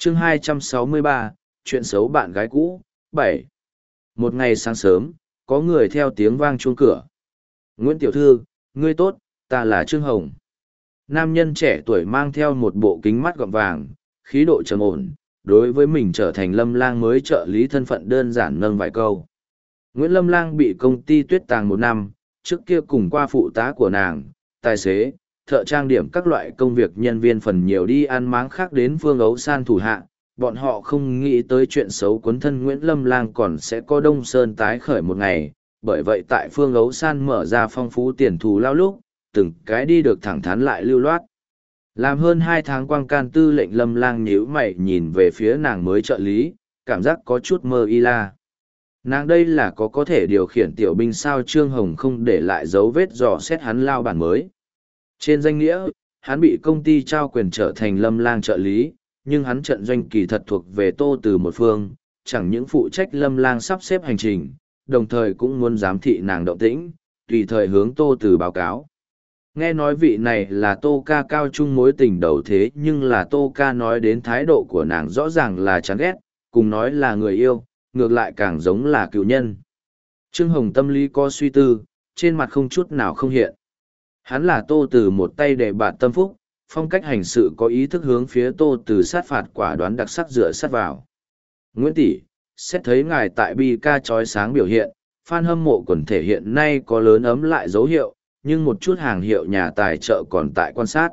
chương 263, chuyện xấu bạn gái cũ, 7. Một ngày sáng sớm, có người theo tiếng vang chuông cửa. Nguyễn Tiểu Thư, ngươi tốt, ta là Trương Hồng. Nam nhân trẻ tuổi mang theo một bộ kính mắt gọng vàng, khí độ trầm ổn, đối với mình trở thành Lâm Lang mới trợ lý thân phận đơn giản nâng vài câu. Nguyễn Lâm Lang bị công ty Tuyết Tàng 1 năm, trước kia cùng qua phụ tá của nàng, tài xế, thợ trang điểm các loại công việc nhân viên phần nhiều đi ăn máng khác đến Phương Ấu San thủ hạ. Bọn họ không nghĩ tới chuyện xấu cuốn thân Nguyễn Lâm Lang còn sẽ có Đông Sơn tái khởi một ngày, bởi vậy tại Phương Ấu San mở ra phong phú tiền thù lao lúc, từng cái đi được thẳng thắn lại lưu loát. Làm hơn 2 tháng quang can tư lệnh Lâm Lang nhíu mày nhìn về phía nàng mới trợ lý, cảm giác có chút mơ y la. Nàng đây là có thể điều khiển tiểu binh sao? Trương Hồng không để lại dấu vết dò xét hắn lao bản mới. Trên danh nghĩa, hắn bị công ty trao quyền trở thành Lâm Lang trợ lý, nhưng hắn trận doanh kỳ thật thuộc về Tô Từ một phương, chẳng những phụ trách Lâm Lang sắp xếp hành trình, đồng thời cũng muốn giám thị nàng động tĩnh, tùy thời hướng Tô Từ báo cáo. Nghe nói vị này là Tô Ca cao chung mối tình đầu thế, nhưng là Tô Ca nói đến thái độ của nàng rõ ràng là chán ghét, cùng nói là người yêu, ngược lại càng giống là cựu nhân. Trương Hồng tâm lý có suy tư, trên mặt không chút nào không hiện. Hắn là Tô Từ một tay để bạn tâm phúc, phong cách hành sự có ý thức hướng phía Tô Từ sát phạt quả đoán đặc sắc dựa sát vào. Nguyễn tỷ, xét thấy ngài tại bi ca chói sáng biểu hiện, fan hâm mộ quần thể hiện nay có lớn ấm lại dấu hiệu, nhưng một chút hàng hiệu nhà tài trợ còn tại quan sát.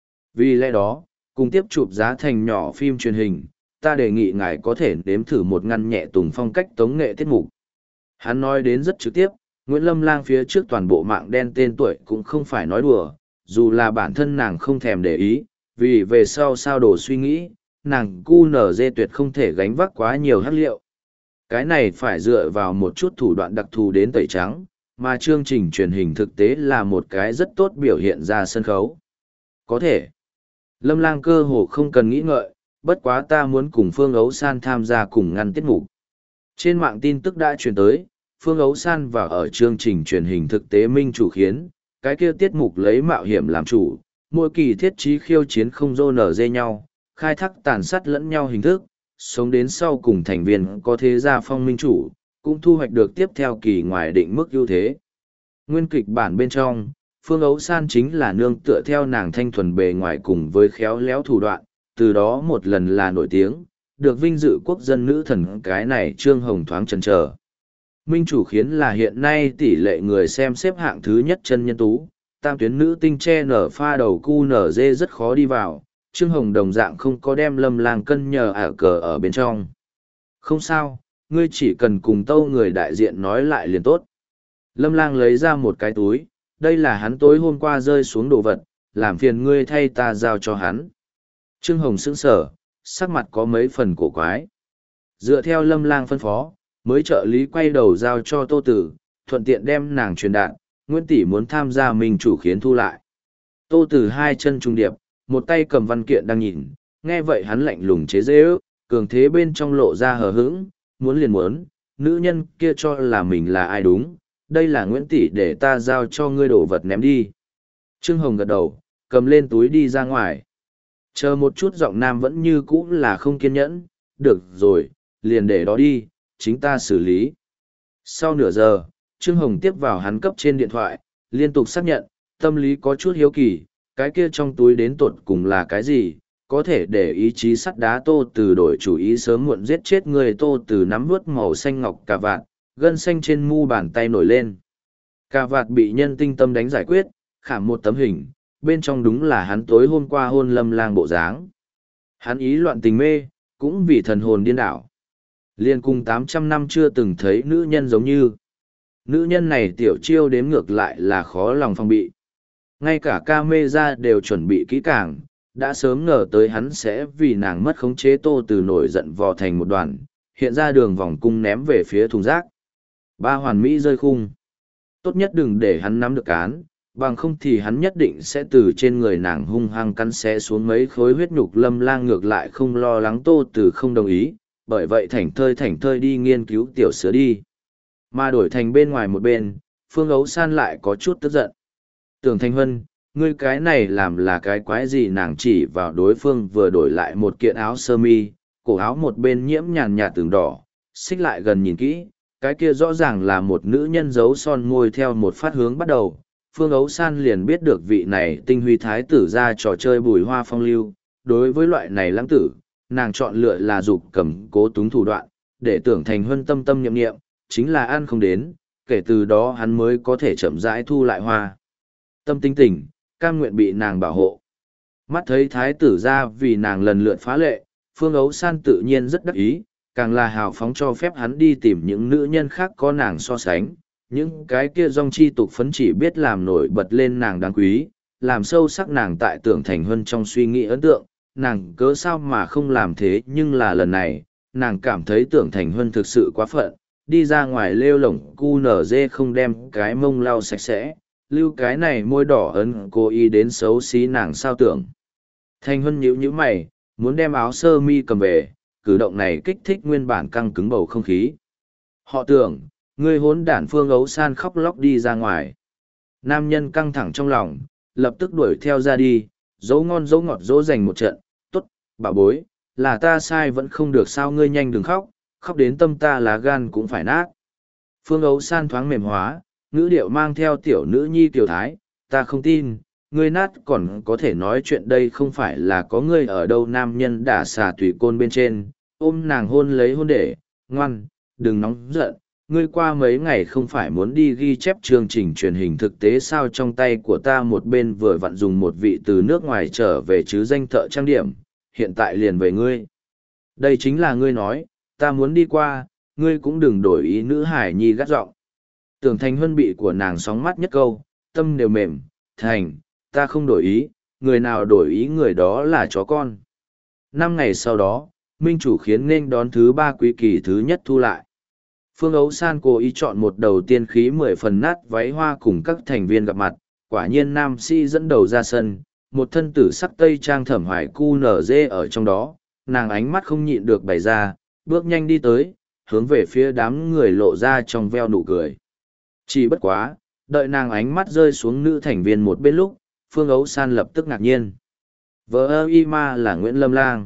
Vì lẽ đó, cùng tiếp chụp giá thành nhỏ phim truyền hình, ta đề nghị ngài có thể nếm thử một ngăn nhẹ tùng phong cách tống nghệ tiết mục. Hắn nói đến rất trực tiếp, Nguyễn Lâm Lang phía trước toàn bộ mạng đen tên tuổi cũng không phải nói đùa, dù là bản thân nàng không thèm để ý, vì về sau sao đồ suy nghĩ, nàng QNZ tuyệt không thể gánh vác quá nhiều hắc liệu. Cái này phải dựa vào một chút thủ đoạn đặc thù đến tẩy trắng, mà chương trình truyền hình thực tế là một cái rất tốt biểu hiện ra sân khấu. Có thể, Lâm Lang cơ hồ không cần nghĩ ngợi, bất quá ta muốn cùng Phương Ấu San tham gia cùng ngăn tiết mục. Trên mạng tin tức đã truyền tới, Phương Ấu San vào ở chương trình truyền hình thực tế minh chủ khiến, cái kia tiết mục lấy mạo hiểm làm chủ, mỗi kỳ thiết trí khiêu chiến không dô nở dê nhau, khai thác tàn sát lẫn nhau hình thức, sống đến sau cùng thành viên có thế gia phong minh chủ, cũng thu hoạch được tiếp theo kỳ ngoài định mức ưu thế. Nguyên kịch bản bên trong, Phương Ấu San chính là nương tựa theo nàng thanh thuần bề ngoài cùng với khéo léo thủ đoạn, từ đó một lần là nổi tiếng, được vinh dự quốc dân nữ thần. Cái này Trương Hồng thoáng chần chờ. Minh chủ khiến là hiện nay tỷ lệ người xem xếp hạng thứ nhất chân nhân tú, tam tuyến nữ tinh che nở pha đầu cu nở dê rất khó đi vào, Trương Hồng đồng dạng không có đem Lâm Lang cân nhờ ả cờ ở bên trong. Không sao, ngươi chỉ cần cùng Tâu người đại diện nói lại liền tốt. Lâm Lang lấy ra một cái túi, đây là hắn tối hôm qua rơi xuống đồ vật, làm phiền ngươi thay ta giao cho hắn. Trương Hồng sững sờ, sắc mặt có mấy phần cổ quái. Dựa theo Lâm Lang phân phó, mới trợ lý quay đầu giao cho Tô Tử, thuận tiện đem nàng truyền đạt, Nguyễn tỷ muốn tham gia mình chủ khiến thu lại. Tô Tử hai chân trung điệp, một tay cầm văn kiện đang nhìn, nghe vậy hắn lạnh lùng chế giễu, cường thế bên trong lộ ra hờ hững, muốn liền muốn, nữ nhân kia cho là mình là ai đúng, đây là Nguyễn tỷ để ta giao cho ngươi đổ vật ném đi. Trương Hồng gật đầu, cầm lên túi đi ra ngoài. Chờ một chút, giọng nam vẫn như cũ là không kiên nhẫn, được rồi, liền để đó đi, chính ta xử lý. Sau nửa giờ, Trương Hồng tiếp vào hắn cấp trên điện thoại, liên tục xác nhận, tâm lý có chút hiếu kỳ, cái kia trong túi đến tột cùng là cái gì, có thể để ý chí sắt đá Tô Từ đổi chủ ý sớm muộn giết chết người. Tô Từ nắm vớt màu xanh ngọc cà vạt, gân xanh trên mu bàn tay nổi lên. Cà vạt bị nhân tinh tâm đánh giải quyết, khảm một tấm hình, bên trong đúng là hắn tối hôm qua hôn Lâm Lang bộ dáng. Hắn ý loạn tình mê, cũng vì thần hồn điên đảo. Liên cùng 800 năm chưa từng thấy nữ nhân giống như. Nữ nhân này tiểu chiêu đếm ngược lại là khó lòng phòng bị. Ngay cả camera đều chuẩn bị kỹ càng, đã sớm ngờ tới hắn sẽ vì nàng mất khống chế. Tô Từ nổi giận vò thành một đoàn, hiện ra đường vòng cung ném về phía thùng rác. Ba hoàn mỹ rơi khung. Tốt nhất đừng để hắn nắm được cán, bằng không thì hắn nhất định sẽ từ trên người nàng hung hăng cắn xé xuống mấy khối huyết nhục. Lâm Lang ngược lại không lo lắng Tô Từ không đồng ý, bởi vậy thảnh thơi đi nghiên cứu tiểu sữa đi. Mà đổi thành bên ngoài một bên, Phương Ấu San lại có chút tức giận. Tưởng Thanh Hân, ngươi cái này làm là cái quái gì? Nàng chỉ vào đối phương vừa đổi lại một kiện áo sơ mi, cổ áo một bên nhiễm nhàn nhạt tường đỏ, xích lại gần nhìn kỹ, cái kia rõ ràng là một nữ nhân giấu son môi theo một phát hướng bắt đầu. Phương Ấu San liền biết được vị này tinh huy thái tử ra trò chơi bùi hoa phong lưu. Đối với loại này lãng tử, nàng chọn lựa là dục cầm cố túng thủ đoạn, để Tưởng Thành Huân tâm tâm niệm niệm, chính là ăn không đến, kể từ đó hắn mới có thể chậm rãi thu lại hoa. Tâm tinh tỉnh, cam nguyện bị nàng bảo hộ. Mắt thấy thái tử ra vì nàng lần lượt phá lệ, Phương Ấu San tự nhiên rất đắc ý, càng là hào phóng cho phép hắn đi tìm những nữ nhân khác có nàng so sánh. Những cái kia dòng chi tục phấn chỉ biết làm nổi bật lên nàng đáng quý, làm sâu sắc nàng tại Tưởng Thành Huân trong suy nghĩ ấn tượng, nàng cớ sao mà không làm thế, nhưng là lần này, nàng cảm thấy Tưởng Thành Huân thực sự quá phận, đi ra ngoài lêu lổng cu nở dê không đem cái mông lau sạch sẽ, lưu cái này môi đỏ ấn cố ý đến xấu xí nàng sao Tưởng. Thành Huân nhíu mày, muốn đem áo sơ mi cầm về, cử động này kích thích nguyên bản căng cứng bầu không khí. Họ Tưởng, ngươi hốn đản. Phương Ấu San khóc lóc đi ra ngoài. Nam nhân căng thẳng trong lòng, lập tức đuổi theo ra đi, dỗ ngon dỗ ngọt dỗ dành một trận. Tốt, bà bối, là ta sai vẫn không được sao, ngươi nhanh đừng khóc, khóc đến tâm ta lá gan cũng phải nát. Phương Ấu San thoáng mềm hóa, ngữ điệu mang theo tiểu nữ nhi kiều thái, ta không tin, ngươi nát còn có thể nói chuyện, đây không phải là có ngươi ở đâu. Nam nhân đả xà tùy côn bên trên, ôm nàng hôn lấy hôn để, ngoan, đừng nóng giận, ngươi qua mấy ngày không phải muốn đi ghi chép chương trình truyền hình thực tế sao? Trong tay của ta một bên vừa vặn dùng một vị từ nước ngoài trở về chứ danh thợ trang điểm, hiện tại liền về ngươi. Đây chính là ngươi nói, ta muốn đi qua, ngươi cũng đừng đổi ý. Nữ hải nhi gắt giọng. Tưởng Thành Huân bị của nàng sóng mắt nhất câu, tâm đều mềm, thành, ta không đổi ý, người nào đổi ý người đó là chó con. 5 ngày sau đó, Minh Chủ khiến nên đón thứ 3 quý kỳ thứ nhất thu lại. Phương Ấu San cố ý chọn một đầu tiên khí 10 phần nát váy hoa cùng các thành viên gặp mặt, quả nhiên nam sĩ dẫn đầu ra sân, một thân tử sắc tây trang thẩm hoài cu nở dê ở trong đó, nàng ánh mắt không nhịn được bày ra, bước nhanh đi tới, hướng về phía đám người lộ ra trong veo nụ cười. Chỉ bất quá, đợi nàng ánh mắt rơi xuống nữ thành viên một bên lúc, Phương Ấu San lập tức ngạc nhiên. Vợ ơ y ma là Nguyễn Lâm Lang.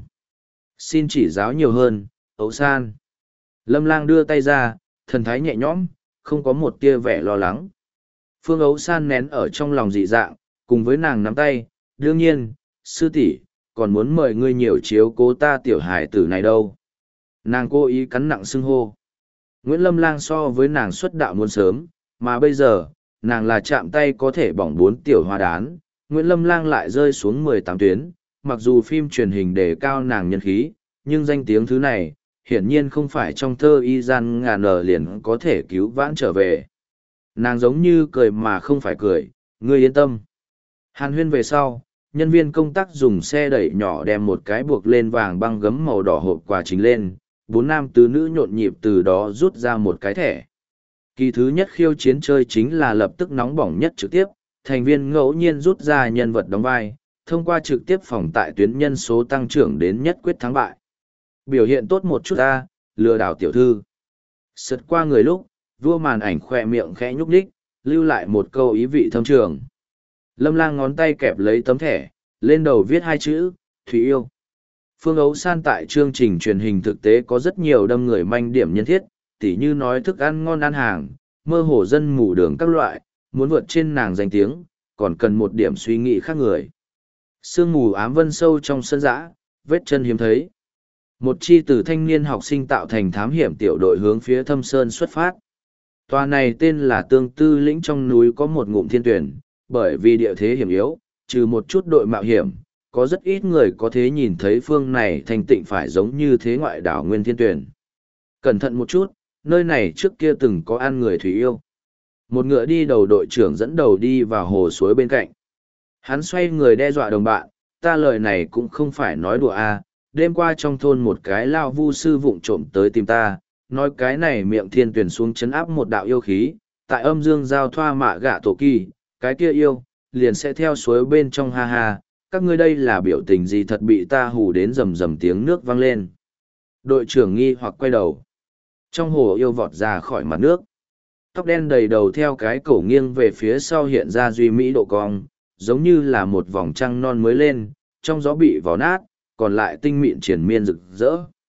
Xin chỉ giáo nhiều hơn, Ấu San. Lâm Lang đưa tay ra, thần thái nhẹ nhõm, không có một tia vẻ lo lắng. Phương Ấu San nén ở trong lòng dị dạng, cùng với nàng nắm tay, đương nhiên, sư tỷ còn muốn mời ngươi nhiều chiếu cố ta tiểu hải tử này đâu. Nàng cố ý cắn nặng xưng hô. Nguyễn Lâm Lang so với nàng xuất đạo muôn sớm, mà bây giờ, nàng là chạm tay có thể bỏng 4 tiểu hoa đán. Nguyễn Lâm Lang lại rơi xuống 18 tuyến, mặc dù phim truyền hình đề cao nàng nhân khí, nhưng danh tiếng thứ này, hiển nhiên không phải trong thơ y gian ngàn nở liền có thể cứu vãn trở về. Nàng giống như cười mà không phải cười, ngươi yên tâm. Hàn huyên về sau, nhân viên công tác dùng xe đẩy nhỏ đem một cái buộc lên vàng băng gấm màu đỏ hộp quà chính lên, 4 nam tứ nữ nhộn nhịp từ đó rút ra một cái thẻ. Kỳ thứ nhất khiêu chiến chơi chính là lập tức nóng bỏng nhất trực tiếp, thành viên ngẫu nhiên rút ra nhân vật đóng vai, thông qua trực tiếp phòng tại tuyến nhân số tăng trưởng đến nhất quyết thắng bại. Biểu hiện tốt một chút ta, lừa đảo tiểu thư. Sượt qua người lúc, vua màn ảnh khoe miệng khẽ nhúc nhích, lưu lại một câu ý vị thâm trường. Lâm Lang ngón tay kẹp lấy tấm thẻ, lên đầu viết 2 chữ, Thủy Yêu. Phương Ấu San tại chương trình truyền hình thực tế có rất nhiều đâm người manh điểm nhân thiết, tỉ như nói thức ăn ngon ăn hàng, mơ hồ dân mù đường các loại, muốn vượt trên nàng danh tiếng, còn cần một điểm suy nghĩ khác người. Sương mù ám vân sâu trong sân dã, vết chân hiếm thấy. Một chi từ thanh niên học sinh tạo thành thám hiểm tiểu đội hướng phía thâm sơn xuất phát. Tòa này tên là Tương Tư Lĩnh, trong núi có một ngụm thiên tuyển, bởi vì địa thế hiểm yếu, trừ một chút đội mạo hiểm, có rất ít người có thể nhìn thấy phương này thanh tịnh phải giống như thế ngoại đảo nguyên thiên tuyển. Cẩn thận một chút, nơi này trước kia từng có ăn người thủy yêu. Một ngựa đi đầu đội trưởng dẫn đầu đi vào hồ suối bên cạnh. Hắn xoay người đe dọa đồng bạn, ta lời này cũng không phải nói đùa à, đêm qua trong thôn một cái lao vu sư vụng trộm tới tìm ta, nói cái này miệng thiên tuyển xuống chấn áp một đạo yêu khí, tại âm dương giao thoa mạ gạ tổ kỳ, cái kia yêu, liền sẽ theo suối bên trong ha ha, các ngươi đây là biểu tình gì? Thật bị ta hù đến rầm rầm tiếng nước vang lên. Đội trưởng nghi hoặc quay đầu. Trong hồ yêu vọt ra khỏi mặt nước. Tóc đen đầy đầu theo cái cổ nghiêng về phía sau hiện ra duy mỹ độ cong, giống như là một vòng trăng non mới lên, trong gió bị vò nát, còn lại tinh mịn triển miên rực rỡ.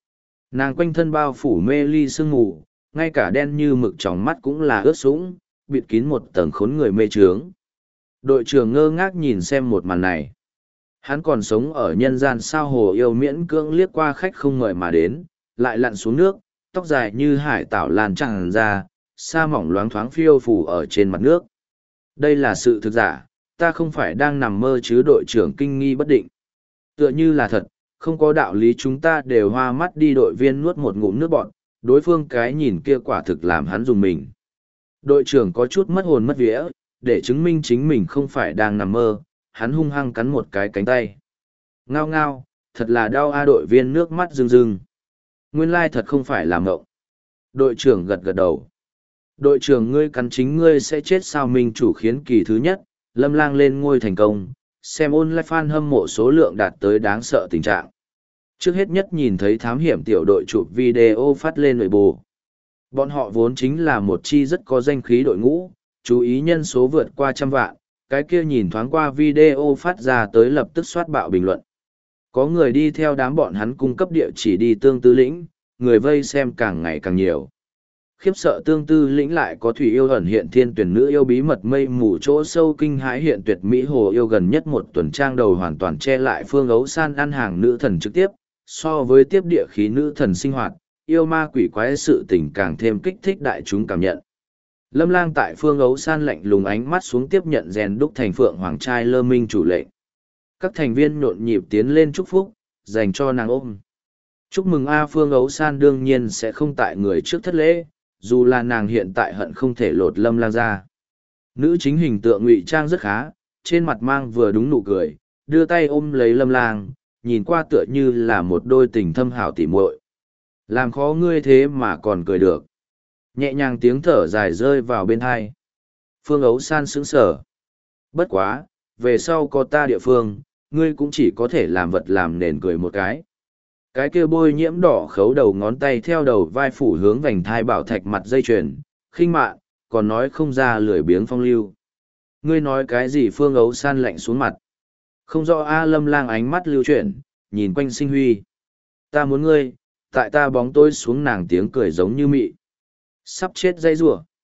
Nàng quanh thân bao phủ mê ly sương mù, ngay cả đen như mực trong mắt cũng là ướt sũng, bịt kín một tầng khốn người mê trướng. Đội trưởng ngơ ngác nhìn xem một màn này. Hắn còn sống ở nhân gian sao hồ yêu miễn cưỡng liếc qua khách không mời mà đến, lại lặn xuống nước, tóc dài như hải tảo lan tràn ra, sa mỏng loáng thoáng phiêu phù ở trên mặt nước. Đây là sự thực giả, ta không phải đang nằm mơ chứ, đội trưởng kinh nghi bất định. Tựa như là thật, không có đạo lý chúng ta đều hoa mắt đi. Đội viên nuốt một ngụm nước bọt, đối phương cái nhìn kia quả thực làm hắn dùng mình. Đội trưởng có chút mất hồn mất vía, để chứng minh chính mình không phải đang nằm mơ, hắn hung hăng cắn một cái cánh tay. Ngao ngao, thật là đau a. Đội viên nước mắt rưng rưng. Nguyên lai thật không phải là mộng. Đội trưởng gật gật đầu. Đội trưởng ngươi cắn chính ngươi sẽ chết sao? Minh chủ khiến kỳ thứ nhất, Lâm Lang lên ngôi thành công, xem online fan hâm mộ số lượng đạt tới đáng sợ tình trạng. Trước hết nhất nhìn thấy thám hiểm tiểu đội chụp video phát lên nội bộ. Bọn họ vốn chính là một chi rất có danh khí đội ngũ, chú ý nhân số vượt qua 100 vạn, cái kia nhìn thoáng qua video phát ra tới lập tức soát bạo bình luận. Có người đi theo đám bọn hắn cung cấp địa chỉ đi Tương Tư Lĩnh, người vây xem càng ngày càng nhiều. Khiếp sợ Tương Tư Lĩnh lại có thủy yêu ẩn hiện thiên tuyển nữ yêu bí mật mây mù chỗ sâu kinh hãi hiện tuyệt mỹ hồ yêu gần nhất một tuần trang đầu hoàn toàn che lại Phương Ấu San ăn hàng nữ thần trực tiếp, so với tiếp địa khí nữ thần sinh hoạt, yêu ma quỷ quái sự tình càng thêm kích thích đại chúng cảm nhận. Lâm Lang tại Phương Ấu San lạnh lùng ánh mắt xuống tiếp nhận rèn đúc thành Phượng Hoàng trai lơ minh chủ lệnh. Các thành viên nhộn nhịp tiến lên chúc phúc, dành cho nàng ôm. Chúc mừng A. Phương Ấu San đương nhiên sẽ không tại người trước thất lễ, dù là nàng hiện tại hận không thể lột Lâm Lang ra. Nữ chính hình tượng ngụy trang rất khá, trên mặt mang vừa đúng nụ cười, đưa tay ôm lấy Lâm Lang, nhìn qua tựa như là một đôi tình thâm hảo tỉ muội. Làm khó ngươi thế mà còn cười được. Nhẹ nhàng tiếng thở dài rơi vào bên hai. Phương Ấu San sững sờ. Bất quá, về sau có ta địa phương, ngươi cũng chỉ có thể làm vật làm nền cười một cái. Cái kia bôi nhiễm đỏ khấu đầu ngón tay theo đầu vai phủ hướng vành thai bảo thạch mặt dây chuyền, khinh mạn, còn nói không ra lười biếng phong lưu. Ngươi nói cái gì? Phương Ấu San lạnh xuống mặt. Không rõ. A. Lâm Lang ánh mắt lưu chuyển, nhìn quanh Sinh Huy. Ta muốn ngươi, tại ta bóng tôi xuống. Nàng tiếng cười giống như mị. Sắp chết dây rủa.